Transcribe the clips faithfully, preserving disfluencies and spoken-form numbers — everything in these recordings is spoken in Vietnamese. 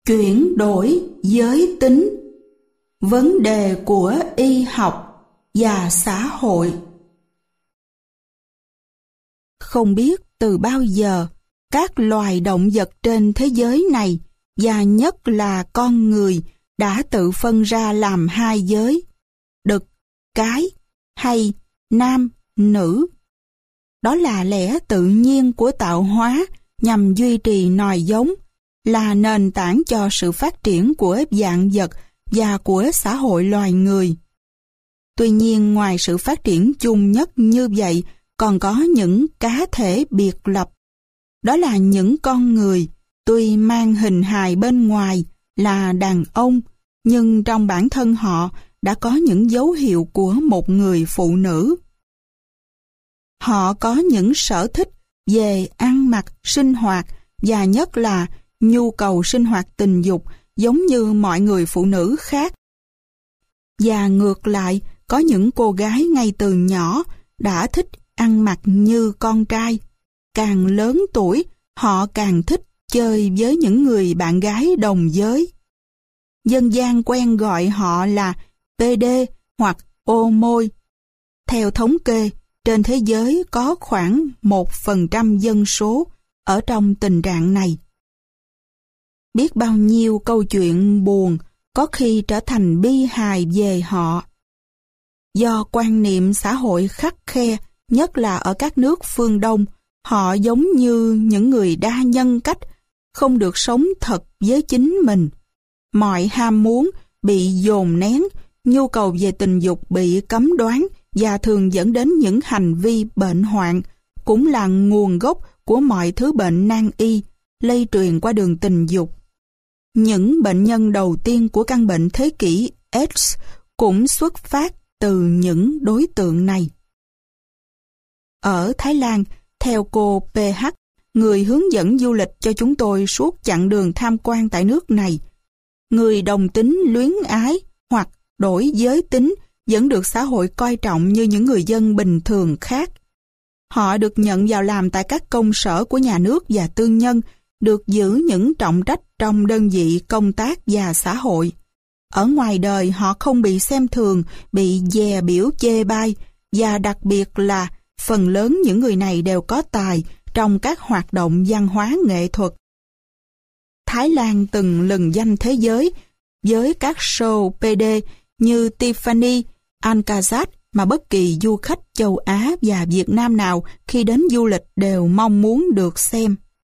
Chuyển đổi giới tính, vấn đề của y học và xã hội. Không biết từ bao giờ các loài động vật trên thế giới này, và nhất là con người, đã tự phân ra làm hai giới, đực, cái, hay nam, nữ. Đó là lẽ tự nhiên của tạo hóa nhằm duy trì nòi giống, là nền tảng cho sự phát triển của vạn vật và của xã hội loài người. Tuy nhiên, ngoài sự phát triển chung nhất như vậy, còn có những cá thể biệt lập. Đó là những con người, tuy mang hình hài bên ngoài là đàn ông, nhưng trong bản thân họ đã có những dấu hiệu của một người phụ nữ. Họ có những sở thích về ăn mặc, sinh hoạt, và nhất là nhu cầu sinh hoạt tình dục giống như mọi người phụ nữ khác. Và ngược lại, có những cô gái ngay từ nhỏ đã thích ăn mặc như con trai. Càng lớn tuổi, họ càng thích chơi với những người bạn gái đồng giới. Dân gian quen gọi họ là pê đê hoặc ô môi. Theo thống kê, trên thế giới có khoảng một phần trăm dân số ở trong tình trạng này. Biết bao nhiêu câu chuyện buồn có khi trở thành bi hài về họ. Do quan niệm xã hội khắt khe, nhất là ở các nước phương Đông, họ giống như những người đa nhân cách, không được sống thật với chính mình. Mọi ham muốn bị dồn nén, nhu cầu về tình dục bị cấm đoán và thường dẫn đến những hành vi bệnh hoạn, cũng là nguồn gốc của mọi thứ bệnh nan y, lây truyền qua đường tình dục. Những bệnh nhân đầu tiên của căn bệnh thế kỷ AIDS cũng xuất phát từ những đối tượng này. Ở Thái Lan, theo cô pê hát, người hướng dẫn du lịch cho chúng tôi suốt chặng đường tham quan tại nước này, người đồng tính luyến ái hoặc đổi giới tính vẫn được xã hội coi trọng như những người dân bình thường khác. Họ được nhận vào làm tại các công sở của nhà nước và tư nhân, được giữ những trọng trách trong đơn vị công tác và xã hội. Ở ngoài đời họ không bị xem thường, bị dè biểu chê bai, và đặc biệt là phần lớn những người này đều có tài trong các hoạt động văn hóa nghệ thuật. Thái Lan từng lừng danh thế giới với các show pê đê như Tiffany, Alcazar mà bất kỳ du khách châu Á và Việt Nam nào khi đến du lịch đều mong muốn được xem.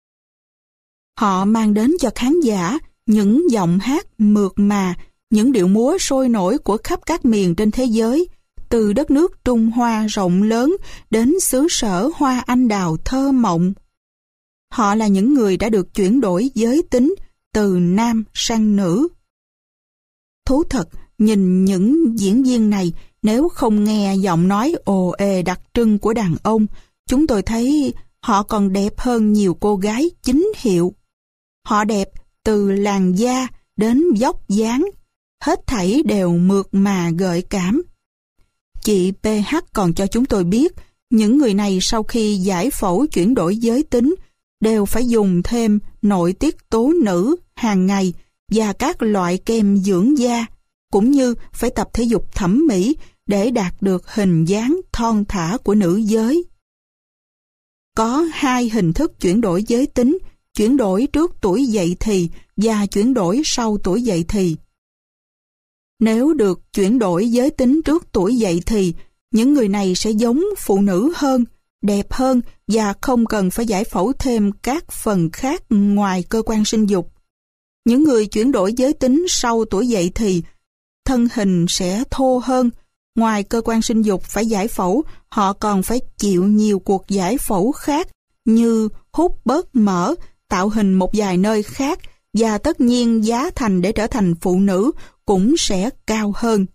Họ mang đến cho khán giả những giọng hát mượt mà, những điệu múa sôi nổi của khắp các miền trên thế giới, từ đất nước Trung Hoa rộng lớn đến xứ sở hoa anh đào thơ mộng. Họ là những người đã được chuyển đổi giới tính từ nam sang nữ. Thú thật, nhìn những diễn viên này, nếu không nghe giọng nói ồ ề đặc trưng của đàn ông, chúng tôi thấy họ còn đẹp hơn nhiều cô gái chính hiệu. Họ đẹp từ làn da đến vóc dáng, hết thảy đều mượt mà gợi cảm. Chị pê hát còn cho chúng tôi biết, những người này sau khi giải phẫu chuyển đổi giới tính đều phải dùng thêm nội tiết tố nữ hàng ngày và các loại kem dưỡng da, cũng như phải tập thể dục thẩm mỹ để đạt được hình dáng thon thả của nữ giới. Có hai hình thức chuyển đổi giới tính, chuyển đổi trước tuổi dậy thì và chuyển đổi sau tuổi dậy thì. Nếu được chuyển đổi giới tính trước tuổi dậy thì, những người này sẽ giống phụ nữ hơn, đẹp hơn và không cần phải giải phẫu thêm các phần khác ngoài cơ quan sinh dục. Những người chuyển đổi giới tính sau tuổi dậy thì, thân hình sẽ thô hơn, ngoài cơ quan sinh dục phải giải phẫu, họ còn phải chịu nhiều cuộc giải phẫu khác như hút bớt mỡ, tạo hình một vài nơi khác, và tất nhiên giá thành để trở thành phụ nữ cũng sẽ cao hơn.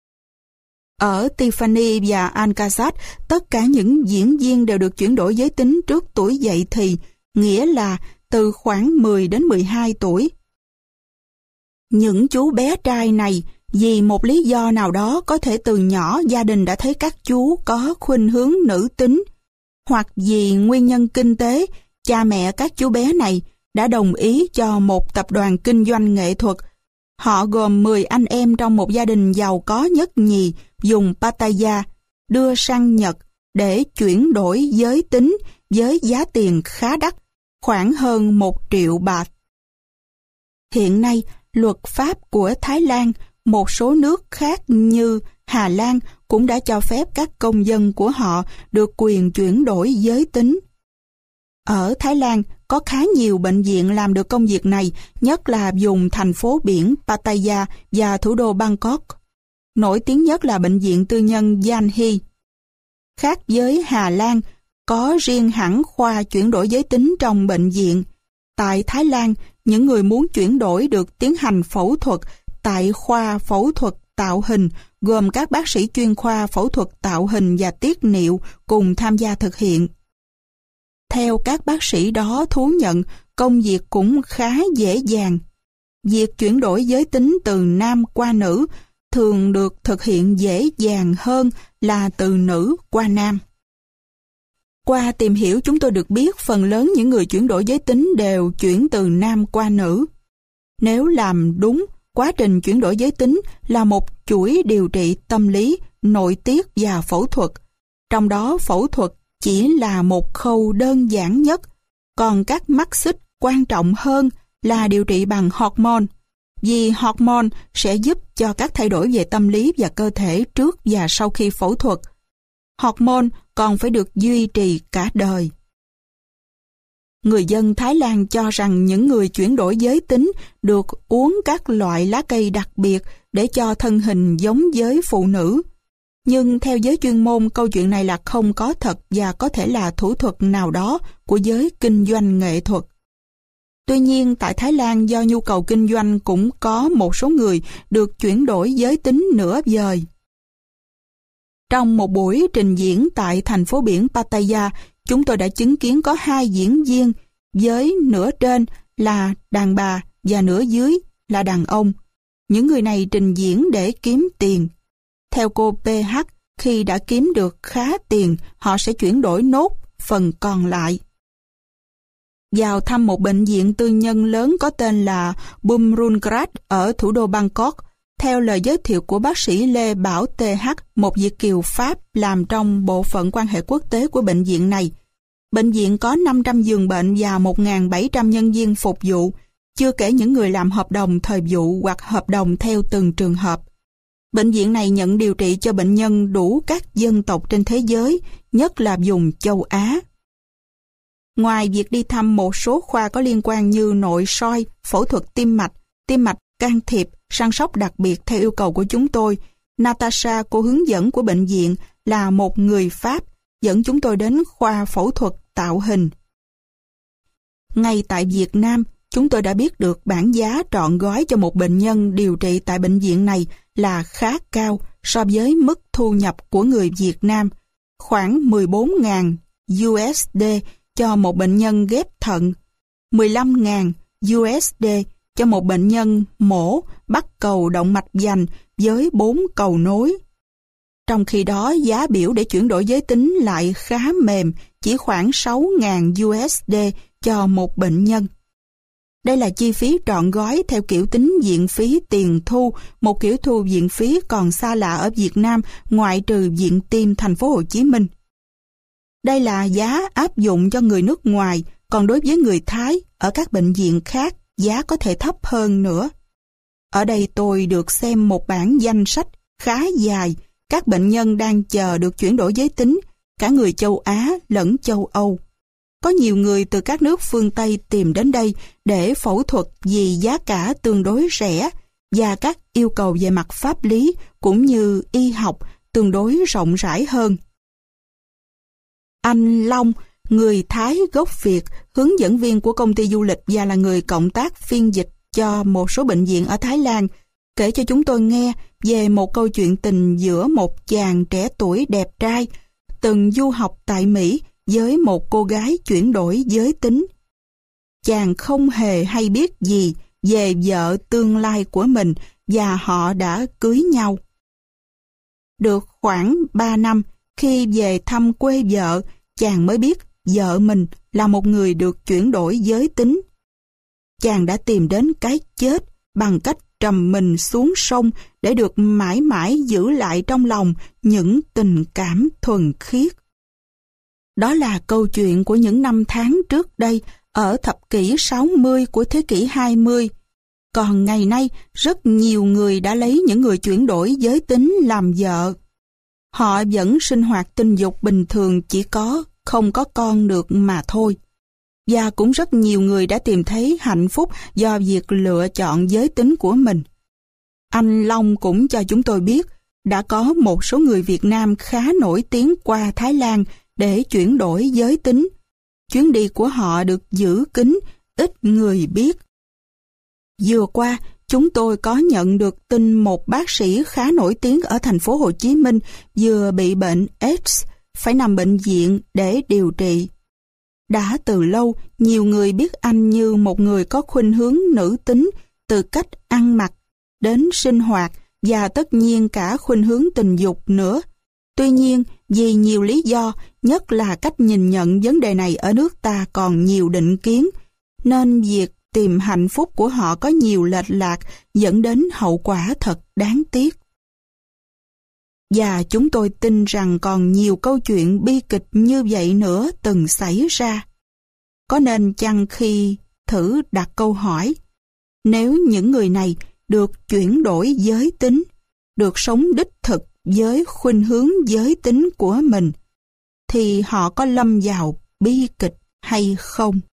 Ở Tiffany và Alcazar, tất cả những diễn viên đều được chuyển đổi giới tính trước tuổi dậy thì, nghĩa là từ khoảng mười đến mười hai tuổi. Những chú bé trai này, vì một lý do nào đó có thể từ nhỏ gia đình đã thấy các chú có khuynh hướng nữ tính, hoặc vì nguyên nhân kinh tế, cha mẹ các chú bé này đã đồng ý cho một tập đoàn kinh doanh nghệ thuật. Họ gồm mười anh em trong một gia đình giàu có nhất nhì dùng Pattaya đưa sang Nhật để chuyển đổi giới tính với giá tiền khá đắt, khoảng hơn một triệu baht. Hiện nay, luật pháp của Thái Lan, một số nước khác như Hà Lan cũng đã cho phép các công dân của họ được quyền chuyển đổi giới tính. Ở Thái Lan, có khá nhiều bệnh viện làm được công việc này, nhất là vùng thành phố biển Pattaya và thủ đô Bangkok. Nổi tiếng nhất là bệnh viện tư nhân Yanhi. Khác với Hà Lan, có riêng hẳn khoa chuyển đổi giới tính trong bệnh viện. Tại Thái Lan, những người muốn chuyển đổi được tiến hành phẫu thuật tại khoa phẫu thuật tạo hình, gồm các bác sĩ chuyên khoa phẫu thuật tạo hình và tiết niệu cùng tham gia thực hiện. Theo các bác sĩ đó thú nhận, công việc cũng khá dễ dàng. Việc chuyển đổi giới tính từ nam qua nữ thường được thực hiện dễ dàng hơn là từ nữ qua nam. Qua tìm hiểu chúng tôi được biết phần lớn những người chuyển đổi giới tính đều chuyển từ nam qua nữ. Nếu làm đúng, quá trình chuyển đổi giới tính là một chuỗi điều trị tâm lý, nội tiết và phẫu thuật. Trong đó phẫu thuật chỉ là một khâu đơn giản nhất, còn các mắt xích quan trọng hơn là điều trị bằng hormone, vì hormone sẽ giúp cho các thay đổi về tâm lý và cơ thể trước và sau khi phẫu thuật. Hormone còn phải được duy trì cả đời. Người dân Thái Lan cho rằng những người chuyển đổi giới tính được uống các loại lá cây đặc biệt để cho thân hình giống với phụ nữ. Nhưng theo giới chuyên môn, câu chuyện này là không có thật và có thể là thủ thuật nào đó của giới kinh doanh nghệ thuật. Tuy nhiên, tại Thái Lan do nhu cầu kinh doanh cũng có một số người được chuyển đổi giới tính nửa vời. Trong một buổi trình diễn tại thành phố biển Pattaya, chúng tôi đã chứng kiến có hai diễn viên với nửa trên là đàn bà và nửa dưới là đàn ông. Những người này trình diễn để kiếm tiền. Theo cô pê hát, khi đã kiếm được khá tiền, họ sẽ chuyển đổi nốt phần còn lại. Vào thăm một bệnh viện tư nhân lớn có tên là Bumrungrad ở thủ đô Bangkok, theo lời giới thiệu của bác sĩ Lê Bảo tê hát, một Việt kiều Pháp làm trong bộ phận quan hệ quốc tế của bệnh viện này. Bệnh viện có năm trăm giường bệnh và một nghìn bảy trăm nhân viên phục vụ, chưa kể những người làm hợp đồng thời vụ hoặc hợp đồng theo từng trường hợp. Bệnh viện này nhận điều trị cho bệnh nhân đủ các dân tộc trên thế giới, nhất là vùng châu Á. Ngoài việc đi thăm một số khoa có liên quan như nội soi, phẫu thuật tim mạch, tim mạch can thiệp, săn sóc đặc biệt theo yêu cầu của chúng tôi, Natasha, cô hướng dẫn của bệnh viện, là một người Pháp, dẫn chúng tôi đến khoa phẫu thuật tạo hình. Ngay tại Việt Nam, chúng tôi đã biết được bảng giá trọn gói cho một bệnh nhân điều trị tại bệnh viện này là khá cao so với mức thu nhập của người Việt Nam, khoảng mười bốn nghìn đô la cho một bệnh nhân ghép thận, mười lăm nghìn đô la cho một bệnh nhân mổ bắt cầu động mạch vành với bốn cầu nối. Trong khi đó, giá biểu để chuyển đổi giới tính lại khá mềm, chỉ khoảng sáu nghìn đô la cho một bệnh nhân. Đây là chi phí trọn gói theo kiểu tính viện phí tiền thu, một kiểu thu viện phí còn xa lạ ở Việt Nam ngoại trừ Viện Tim thành phố Hồ Chí Minh. Đây là giá áp dụng cho người nước ngoài, còn đối với người Thái, ở các bệnh viện khác, giá có thể thấp hơn nữa. Ở đây tôi được xem một bản danh sách khá dài, các bệnh nhân đang chờ được chuyển đổi giới tính, cả người châu Á lẫn châu Âu. Có nhiều người từ các nước phương Tây tìm đến đây để phẫu thuật vì giá cả tương đối rẻ và các yêu cầu về mặt pháp lý cũng như y học tương đối rộng rãi hơn. Anh Long, người Thái gốc Việt, hướng dẫn viên của công ty du lịch và là người cộng tác phiên dịch cho một số bệnh viện ở Thái Lan, kể cho chúng tôi nghe về một câu chuyện tình giữa một chàng trẻ tuổi đẹp trai từng du học tại Mỹ với một cô gái chuyển đổi giới tính. Chàng không hề hay biết gì về vợ tương lai của mình và họ đã cưới nhau. Được khoảng ba năm, khi về thăm quê vợ, chàng mới biết vợ mình là một người được chuyển đổi giới tính. chàng đã tìm đến cái chết bằng cách trầm mình xuống sông để được mãi mãi giữ lại trong lòng những tình cảm thuần khiết. Đó là câu chuyện của những năm tháng trước đây ở thập kỷ sáu mươi của thế kỷ hai mươi. Còn ngày nay, rất nhiều người đã lấy những người chuyển đổi giới tính làm vợ. Họ vẫn sinh hoạt tình dục bình thường, chỉ có không có con được mà thôi. Và cũng rất nhiều người đã tìm thấy hạnh phúc do việc lựa chọn giới tính của mình. Anh Long cũng cho chúng tôi biết, đã có một số người Việt Nam khá nổi tiếng qua Thái Lan để chuyển đổi giới tính. Chuyến đi của họ được giữ kín, ít người biết. Vừa qua, chúng tôi có nhận được tin một bác sĩ khá nổi tiếng ở thành phố Hồ Chí Minh vừa bị bệnh AIDS, phải nằm bệnh viện để điều trị. Đã từ lâu, nhiều người biết anh như một người có khuynh hướng nữ tính, từ cách ăn mặc đến sinh hoạt và tất nhiên cả khuynh hướng tình dục nữa. Tuy nhiên, vì nhiều lý do, nhất là cách nhìn nhận vấn đề này ở nước ta còn nhiều định kiến, nên việc tìm hạnh phúc của họ có nhiều lệch lạc, dẫn đến hậu quả thật đáng tiếc. Và chúng tôi tin rằng còn nhiều câu chuyện bi kịch như vậy nữa từng xảy ra. Có nên chăng khi thử đặt câu hỏi, nếu những người này được chuyển đổi giới tính, được sống đích thực với khuynh hướng giới tính của mình, thì họ có lâm vào bi kịch hay không?